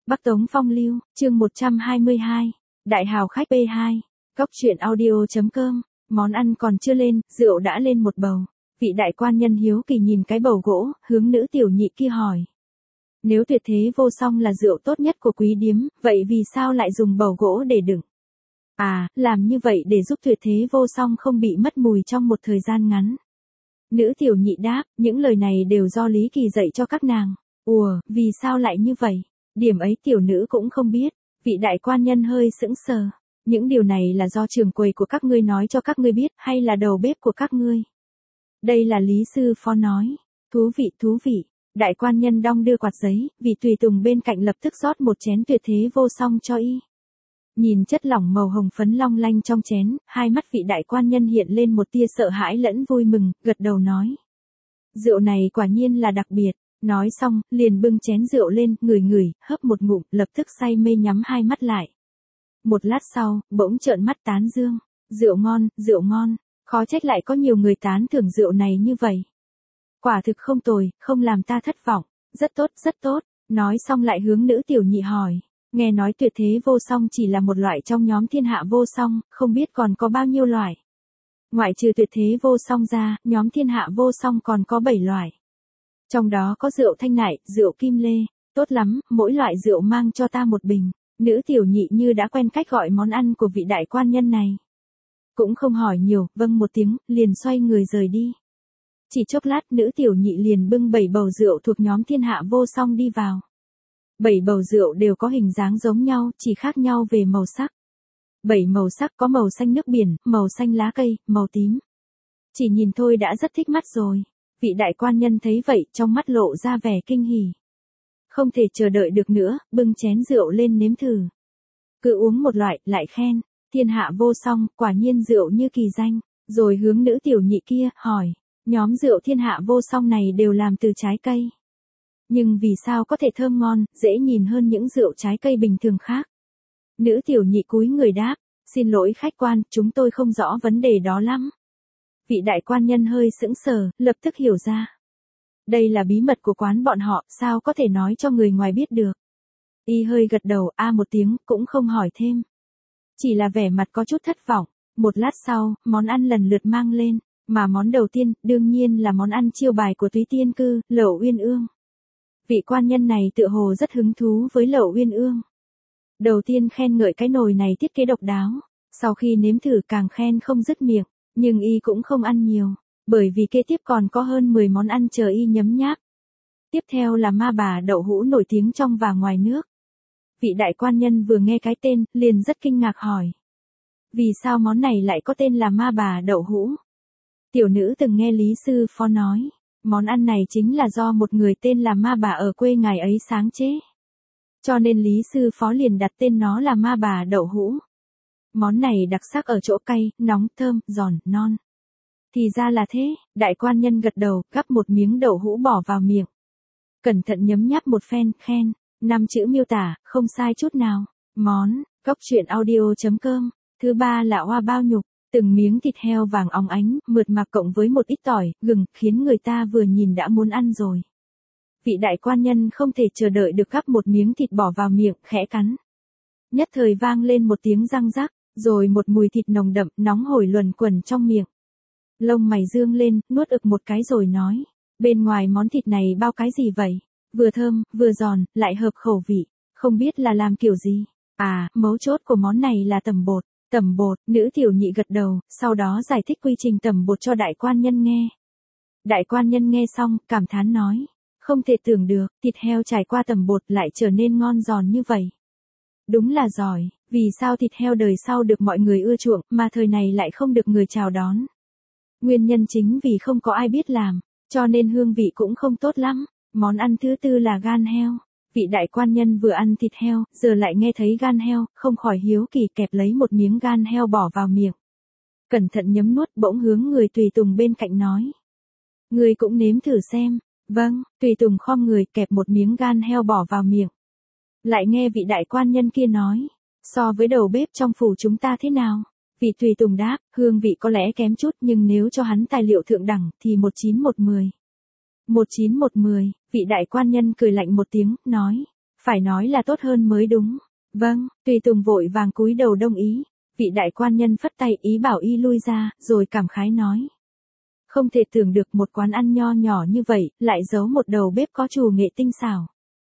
Bắc Tống Phong Lưu, chương 122, Đại hào khách P2, Cóc truyện audio.com, món ăn còn chưa lên, rượu đã lên một bầu. Vị đại quan nhân hiếu kỳ nhìn cái bầu gỗ, hướng nữ tiểu nhị kia hỏi. Nếu tuyệt thế vô song là rượu tốt nhất của quý điếm, vậy vì sao lại dùng bầu gỗ để đựng? À, làm như vậy để giúp tuyệt thế vô song không bị mất mùi trong một thời gian ngắn. Nữ tiểu nhị đáp, những lời này đều do Lý Kỳ dạy cho các nàng. Ủa, vì sao lại như vậy? Điểm ấy tiểu nữ cũng không biết. Vị đại quan nhân hơi sững sờ. Những điều này là do trưởng quầy của các ngươi nói cho các ngươi biết hay là đầu bếp của các ngươi? Đây là Lý sư phó nói. Thú vị. Đại quan nhân đong đưa quạt giấy, vị tùy tùng bên cạnh lập tức rót một chén tuyệt thế vô song cho y. Nhìn chất lỏng màu hồng phấn long lanh trong chén, hai mắt vị đại quan nhân hiện lên một tia sợ hãi lẫn vui mừng, gật đầu nói. Rượu này quả nhiên là đặc biệt. Nói xong, liền bưng chén rượu lên, ngửi, hớp một ngụm, lập tức say mê nhắm hai mắt lại. Một lát sau, bỗng trợn mắt tán dương. Rượu ngon, khó trách lại có nhiều người tán thưởng rượu này như vậy. Quả thực không tồi, không làm ta thất vọng, rất tốt. Nói xong lại hướng nữ tiểu nhị hỏi. Nghe nói tuyệt thế vô song chỉ là một loại trong nhóm thiên hạ vô song, không biết còn có bao nhiêu loại. Ngoại trừ tuyệt thế vô song ra, nhóm thiên hạ vô song còn có 7 loại. Trong đó có rượu thanh nại, rượu kim lê, tốt lắm, mỗi loại rượu mang cho ta một bình. Nữ tiểu nhị như đã quen cách gọi món ăn của vị đại quan nhân này. Cũng không hỏi nhiều, vâng một tiếng, liền xoay người rời đi. Chỉ chốc lát nữ tiểu nhị liền bưng 7 bầu rượu thuộc nhóm thiên hạ vô song đi vào. 7 bầu rượu đều có hình dáng giống nhau, chỉ khác nhau về màu sắc. 7 màu sắc có màu xanh nước biển, màu xanh lá cây, màu tím. Chỉ nhìn thôi đã rất thích mắt rồi. Vị đại quan nhân thấy vậy, trong mắt lộ ra vẻ kinh hỉ. Không thể chờ đợi được nữa, bưng chén rượu lên nếm thử. Cứ uống một loại, lại khen, thiên hạ vô song, quả nhiên rượu như kỳ danh. Rồi hướng nữ tiểu nhị kia, hỏi, nhóm rượu thiên hạ vô song này đều làm từ trái cây. Nhưng vì sao có thể thơm ngon, dễ nhìn hơn những rượu trái cây bình thường khác? Nữ tiểu nhị cúi người đáp, xin lỗi khách quan, chúng tôi không rõ vấn đề đó lắm. Vị đại quan nhân hơi sững sờ, lập tức hiểu ra. Đây là bí mật của quán bọn họ, sao có thể nói cho người ngoài biết được. Y hơi gật đầu, một tiếng, cũng không hỏi thêm. Chỉ là vẻ mặt có chút thất vọng. Một lát sau, món ăn lần lượt mang lên, mà món đầu tiên, đương nhiên là món ăn chiêu bài của Túy Tiên Cư, lẩu uyên ương. Vị quan nhân này tựa hồ rất hứng thú với lẩu uyên ương. Đầu tiên khen ngợi cái nồi này thiết kế độc đáo, sau khi nếm thử càng khen không dứt miệng. Nhưng y cũng không ăn nhiều, bởi vì kế tiếp còn có hơn 10 món ăn chờ y nhấm nháp. Tiếp theo là ma bà đậu hũ nổi tiếng trong và ngoài nước. Vị đại quan nhân vừa nghe cái tên, liền rất kinh ngạc hỏi. Vì sao món này lại có tên là ma bà đậu hũ? Tiểu nữ từng nghe Lý sư phó nói, món ăn này chính là do một người tên là ma bà ở quê ngài ấy sáng chế. Cho nên Lý sư phó liền đặt tên nó là ma bà đậu hũ. Món này đặc sắc ở chỗ cay, nóng, thơm, giòn, non. Thì ra là thế, đại quan nhân gật đầu, gắp một miếng đậu hũ bỏ vào miệng. Cẩn thận nhấm nháp một phen, khen, 5 chữ miêu tả, không sai chút nào. Món, Cóc truyện audio.com. Thứ ba là oa bao nhục, từng miếng thịt heo vàng óng ánh, mượt mà cộng với một ít tỏi, gừng, khiến người ta vừa nhìn đã muốn ăn rồi. Vị đại quan nhân không thể chờ đợi được gắp một miếng thịt bỏ vào miệng, khẽ cắn. Nhất thời vang lên một tiếng răng rắc. Rồi một mùi thịt nồng đậm, nóng hổi luẩn quẩn trong miệng. Lông mày dương lên, nuốt ực một cái rồi nói. Bên ngoài món thịt này bao cái gì vậy? Vừa thơm, vừa giòn, lại hợp khẩu vị. Không biết là làm kiểu gì? Mấu chốt của món này là tẩm bột. Tẩm bột, nữ tiểu nhị gật đầu, sau đó giải thích quy trình tẩm bột cho đại quan nhân nghe. Đại quan nhân nghe xong, cảm thán nói. Không thể tưởng được, thịt heo trải qua tẩm bột lại trở nên ngon giòn như vậy. Đúng là giỏi, vì sao thịt heo đời sau được mọi người ưa chuộng, mà thời này lại không được người chào đón. Nguyên nhân chính vì không có ai biết làm, cho nên hương vị cũng không tốt lắm. Món ăn thứ tư là gan heo. Vị đại quan nhân vừa ăn thịt heo, giờ lại nghe thấy gan heo, không khỏi hiếu kỳ kẹp lấy một miếng gan heo bỏ vào miệng. Cẩn thận nhấm nuốt, bỗng hướng người tùy tùng bên cạnh nói. Người cũng nếm thử xem. Vâng, tùy tùng khom người kẹp một miếng gan heo bỏ vào miệng. Lại nghe vị đại quan nhân kia nói, so với đầu bếp trong phủ chúng ta thế nào? Vị tùy tùng đáp, hương vị có lẽ kém chút nhưng nếu cho hắn tài liệu thượng đẳng thì 1/9 1/10. 1/9 1/10, vị đại quan nhân cười lạnh một tiếng, nói, Phải nói là tốt hơn mới đúng. Vâng, Tùy Tùng vội vàng cúi đầu đồng ý. Vị đại quan nhân phất tay ý bảo y lui ra, rồi cảm khái nói. Không thể tưởng được một quán ăn nho nhỏ như vậy, lại giấu một đầu bếp có chủ nghệ tinh xảo.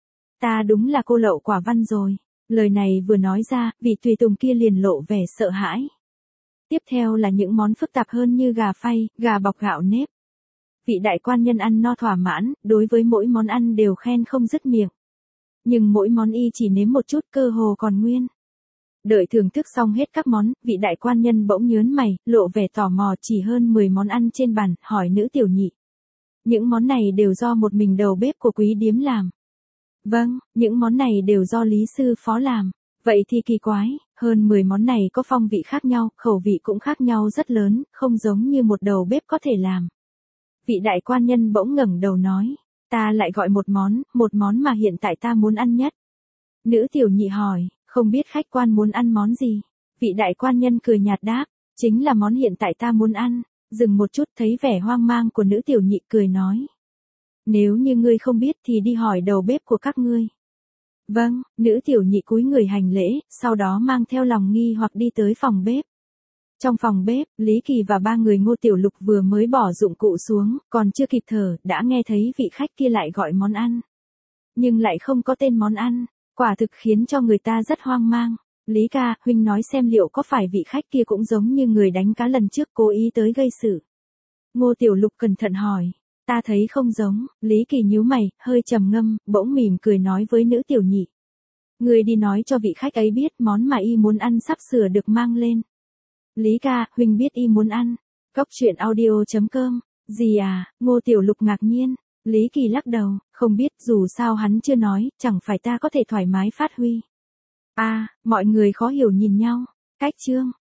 Ta đúng là cô lậu quả văn rồi. Lời này vừa nói ra, vị tùy tùng kia liền lộ vẻ sợ hãi. Tiếp theo là những món phức tạp hơn như gà phay, gà bọc gạo nếp. Vị đại quan nhân ăn no thỏa mãn, đối với mỗi món ăn đều khen không dứt miệng. Nhưng mỗi món y chỉ nếm một chút cơ hồ còn nguyên. Đợi thưởng thức xong hết các món, vị đại quan nhân bỗng nhớn mày, lộ vẻ tò mò chỉ hơn 10 món ăn trên bàn, hỏi nữ tiểu nhị. Những món này đều do một mình đầu bếp của quý điếm làm. Vâng, những món này đều do lý sư phó làm. Vậy thì kỳ quái, hơn 10 món này có phong vị khác nhau, khẩu vị cũng khác nhau rất lớn, không giống như một đầu bếp có thể làm. Vị đại quan nhân bỗng ngẩng đầu nói, ta lại gọi một món mà hiện tại ta muốn ăn nhất. Nữ tiểu nhị hỏi, không biết khách quan muốn ăn món gì? Vị đại quan nhân cười nhạt đáp, chính là món hiện tại ta muốn ăn. Dừng một chút thấy vẻ hoang mang của nữ tiểu nhị cười nói. Nếu như ngươi không biết thì đi hỏi đầu bếp của các ngươi. Vâng, nữ tiểu nhị cúi người hành lễ, sau đó mang theo lòng nghi hoặc đi tới phòng bếp. Trong phòng bếp, Lý Kỳ và ba người Ngô Tiểu Lục vừa mới bỏ dụng cụ xuống, còn chưa kịp thở, đã nghe thấy vị khách kia lại gọi món ăn. Nhưng lại không có tên món ăn, quả thực khiến cho người ta rất hoang mang. Lý ca, huynh nói xem liệu có phải vị khách kia cũng giống như người đánh cá lần trước cố ý tới gây sự. Ngô Tiểu Lục cẩn thận hỏi. Ta thấy không giống, Lý Kỳ nhíu mày, hơi trầm ngâm, bỗng mỉm cười nói với nữ tiểu nhị. Người đi nói cho vị khách ấy biết món mà y muốn ăn sắp sửa được mang lên. Lý ca, huynh biết y muốn ăn. Cốc truyện audio.com. Gì à, Ngô Tiểu Lục ngạc nhiên. Lý Kỳ lắc đầu, không biết, dù sao hắn chưa nói, chẳng phải ta có thể thoải mái phát huy. À, mọi người khó hiểu nhìn nhau. Cách chương.